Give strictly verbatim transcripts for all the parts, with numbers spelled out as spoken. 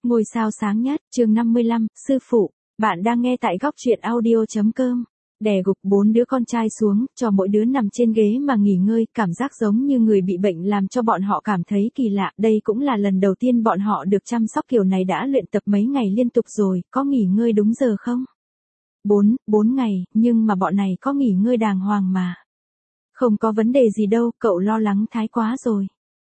Ngôi sao sáng nhất, chương năm mươi lăm, sư phụ, bạn đang nghe tại góc truyện audio.com. Đè gục bốn đứa con trai xuống, cho mỗi đứa nằm trên ghế mà nghỉ ngơi, cảm giác giống như người bị bệnh làm cho bọn họ cảm thấy kỳ lạ. Đây cũng là lần đầu tiên bọn họ được chăm sóc kiểu này, đã luyện tập mấy ngày liên tục rồi, có nghỉ ngơi đúng giờ không? Bốn, bốn ngày, nhưng mà bọn này có nghỉ ngơi đàng hoàng mà. Không có vấn đề gì đâu, cậu lo lắng thái quá rồi.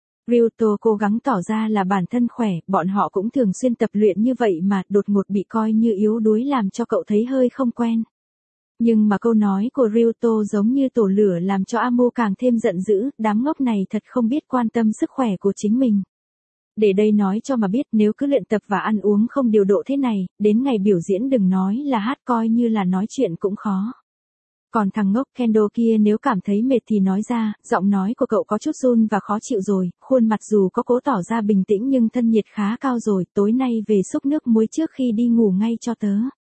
Ryuto cố gắng tỏ ra là bản thân khỏe, bọn họ cũng thường xuyên tập luyện như vậy mà, đột ngột bị coi như yếu đuối làm cho cậu thấy hơi không quen. Nhưng mà câu nói của Ryuto giống như tổ lửa làm cho Amu càng thêm giận dữ, đám ngốc này thật không biết quan tâm sức khỏe của chính mình. Để đây nói cho mà biết, nếu cứ luyện tập và ăn uống không điều độ thế này, đến ngày biểu diễn đừng nói là hát, coi như là nói chuyện cũng khó. Còn thằng ngốc Kendo kia nếu cảm thấy mệt thì nói ra, giọng nói của cậu có chút run và khó chịu rồi, khuôn mặt dù có cố tỏ ra bình tĩnh nhưng thân nhiệt khá cao rồi, tối nay về xúc nước muối trước khi đi ngủ ngay cho tớ.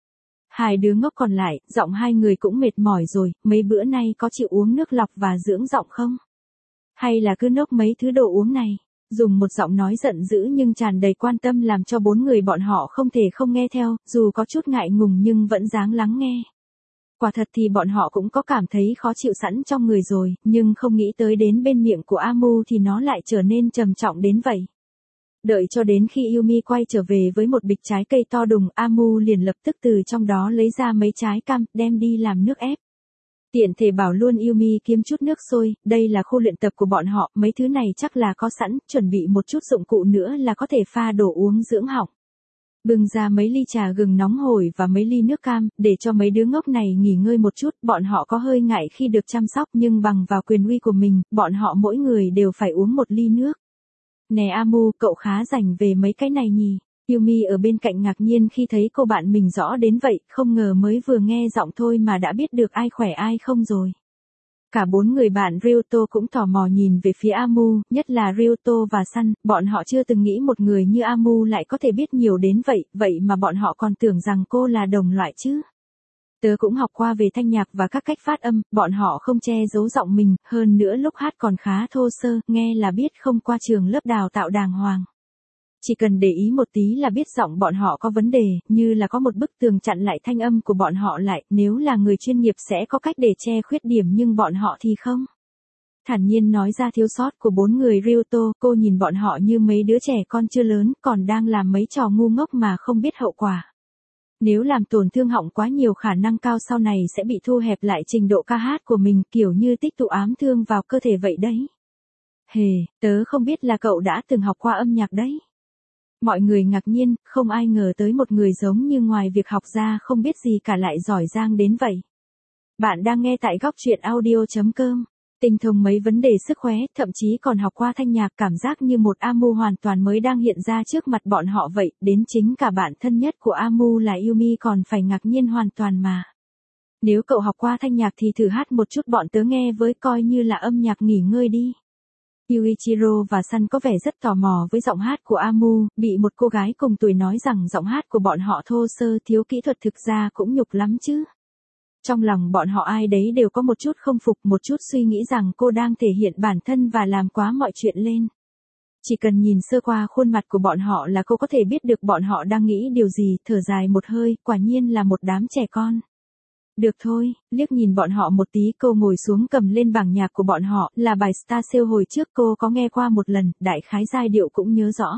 Hai đứa ngốc còn lại, giọng hai người cũng mệt mỏi rồi, mấy bữa nay có chịu uống nước lọc và dưỡng giọng không? Hay là cứ nốc mấy thứ đồ uống này? Dùng một giọng nói giận dữ nhưng tràn đầy quan tâm làm cho bốn người bọn họ không thể không nghe theo, dù có chút ngại ngùng nhưng vẫn dáng lắng nghe. Quả thật thì bọn họ cũng có cảm thấy khó chịu sẵn trong người rồi, nhưng không nghĩ tới đến bên miệng của Amu thì nó lại trở nên trầm trọng đến vậy. Đợi cho đến khi Yumi quay trở về với một bịch trái cây to đùng, Amu liền lập tức từ trong đó lấy ra mấy trái cam, đem đi làm nước ép. Tiện thể bảo luôn Yumi kiếm chút nước sôi, đây là khu luyện tập của bọn họ, mấy thứ này chắc là có sẵn, chuẩn bị một chút dụng cụ nữa là có thể pha đồ uống dưỡng họng. Bưng ra mấy ly trà gừng nóng hổi và mấy ly nước cam, để cho mấy đứa ngốc này nghỉ ngơi một chút, bọn họ có hơi ngại khi được chăm sóc nhưng bằng vào quyền uy của mình, bọn họ mỗi người đều phải uống một ly nước. Nè Amu, cậu khá rành về mấy cái này nhỉ? Yumi ở bên cạnh ngạc nhiên khi thấy cô bạn mình rõ đến vậy, không ngờ mới vừa nghe giọng thôi mà đã biết được ai khỏe ai không rồi. Cả bốn người bạn Ryuto cũng tò mò nhìn về phía Amu, nhất là Ryuto và Sun, bọn họ chưa từng nghĩ một người như Amu lại có thể biết nhiều đến vậy, vậy mà bọn họ còn tưởng rằng cô là đồng loại chứ. Tớ cũng học qua về thanh nhạc và các cách phát âm, bọn họ không che giấu giọng mình, hơn nữa lúc hát còn khá thô sơ, nghe là biết không qua trường lớp đào tạo đàng hoàng. Chỉ cần để ý một tí là biết giọng bọn họ có vấn đề, như là có một bức tường chặn lại thanh âm của bọn họ lại, nếu là người chuyên nghiệp sẽ có cách để che khuyết điểm nhưng bọn họ thì không. Thản nhiên nói ra thiếu sót của bốn người Ryuto, cô nhìn bọn họ như mấy đứa trẻ con chưa lớn, còn đang làm mấy trò ngu ngốc mà không biết hậu quả. Nếu làm tổn thương họng quá nhiều khả năng cao sau này sẽ bị thu hẹp lại trình độ ca hát của mình, kiểu như tích tụ ám thương vào cơ thể vậy đấy. Hề, tớ không biết là cậu đã từng học qua âm nhạc đấy. Mọi người ngạc nhiên, không ai ngờ tới một người giống như ngoài việc học ra không biết gì cả lại giỏi giang đến vậy. Bạn đang nghe tại góc truyện audio.com. Tinh thông mấy vấn đề sức khỏe, thậm chí còn học qua thanh nhạc, cảm giác như một Amu hoàn toàn mới đang hiện ra trước mặt bọn họ vậy, đến chính cả bạn thân nhất của Amu là Yumi còn phải ngạc nhiên hoàn toàn mà. Nếu cậu học qua thanh nhạc thì thử hát một chút bọn tớ nghe với, coi như là âm nhạc nghỉ ngơi đi. Yuichiro và Sun có vẻ rất tò mò với giọng hát của Amu, bị một cô gái cùng tuổi nói rằng giọng hát của bọn họ thô sơ thiếu kỹ thuật, thực ra cũng nhục lắm chứ. Trong lòng bọn họ ai đấy đều có một chút không phục, một chút suy nghĩ rằng cô đang thể hiện bản thân và làm quá mọi chuyện lên. Chỉ cần nhìn sơ qua khuôn mặt của bọn họ là cô có thể biết được bọn họ đang nghĩ điều gì, thở dài một hơi, quả nhiên là một đám trẻ con. Được thôi, liếc nhìn bọn họ một tí, cô ngồi xuống cầm lên bảng nhạc của bọn họ, là bài Star Sail hồi trước cô có nghe qua một lần, đại khái giai điệu cũng nhớ rõ.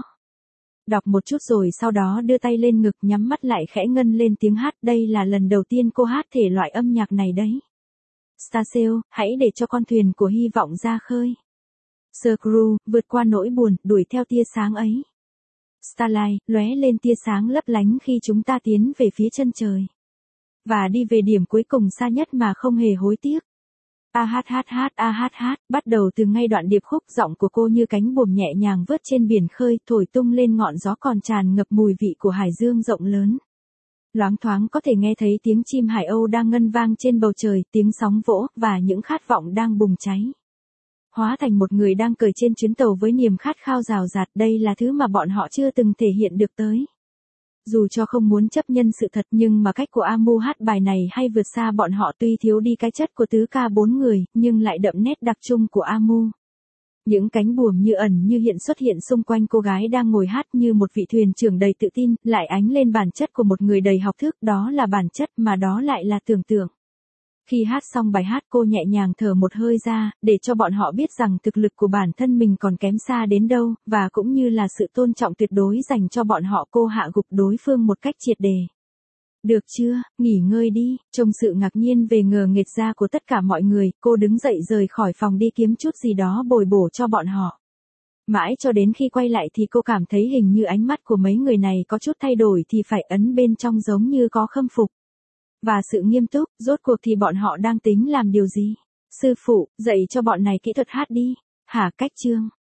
Đọc một chút rồi sau đó đưa tay lên ngực, nhắm mắt lại khẽ ngân lên tiếng hát, đây là lần đầu tiên cô hát thể loại âm nhạc này đấy. Star Sail, hãy để cho con thuyền của hy vọng ra khơi. Screw, vượt qua nỗi buồn, đuổi theo tia sáng ấy. Starlight, lóe lên tia sáng lấp lánh khi chúng ta tiến về phía chân trời. Và đi về điểm cuối cùng xa nhất mà không hề hối tiếc. A hát hát hát a hát hát, bắt đầu từ ngay đoạn điệp khúc, giọng của cô như cánh buồm nhẹ nhàng vớt trên biển khơi, thổi tung lên ngọn gió còn tràn ngập mùi vị của hải dương rộng lớn. Loáng thoáng có thể nghe thấy tiếng chim hải âu đang ngân vang trên bầu trời, tiếng sóng vỗ, và những khát vọng đang bùng cháy. Hóa thành một người đang cởi trên chuyến tàu với niềm khát khao rào rạt, đây là thứ mà bọn họ chưa từng thể hiện được tới. Dù cho không muốn chấp nhận sự thật nhưng mà cách của Amu hát bài này hay vượt xa bọn họ, tuy thiếu đi cái chất của tứ ca bốn người, nhưng lại đậm nét đặc trưng của Amu. Những cánh buồm như ẩn như hiện xuất hiện xung quanh cô gái đang ngồi hát như một vị thuyền trưởng đầy tự tin, lại ánh lên bản chất của một người đầy học thức, đó là bản chất mà đó lại là tưởng tượng. Khi hát xong bài hát cô nhẹ nhàng thở một hơi ra, để cho bọn họ biết rằng thực lực của bản thân mình còn kém xa đến đâu, và cũng như là sự tôn trọng tuyệt đối dành cho bọn họ, cô hạ gục đối phương một cách triệt để. Được chưa, nghỉ ngơi đi, trông sự ngạc nhiên về ngờ nghệch da của tất cả mọi người, cô đứng dậy rời khỏi phòng đi kiếm chút gì đó bồi bổ cho bọn họ. Mãi cho đến khi quay lại thì cô cảm thấy hình như ánh mắt của mấy người này có chút thay đổi thì phải ấn bên trong giống như có khâm phục. Và sự nghiêm túc, rốt cuộc thì bọn họ đang tính làm điều gì? Sư phụ, dạy cho bọn này kỹ thuật hát đi. Hả, Cách Trương?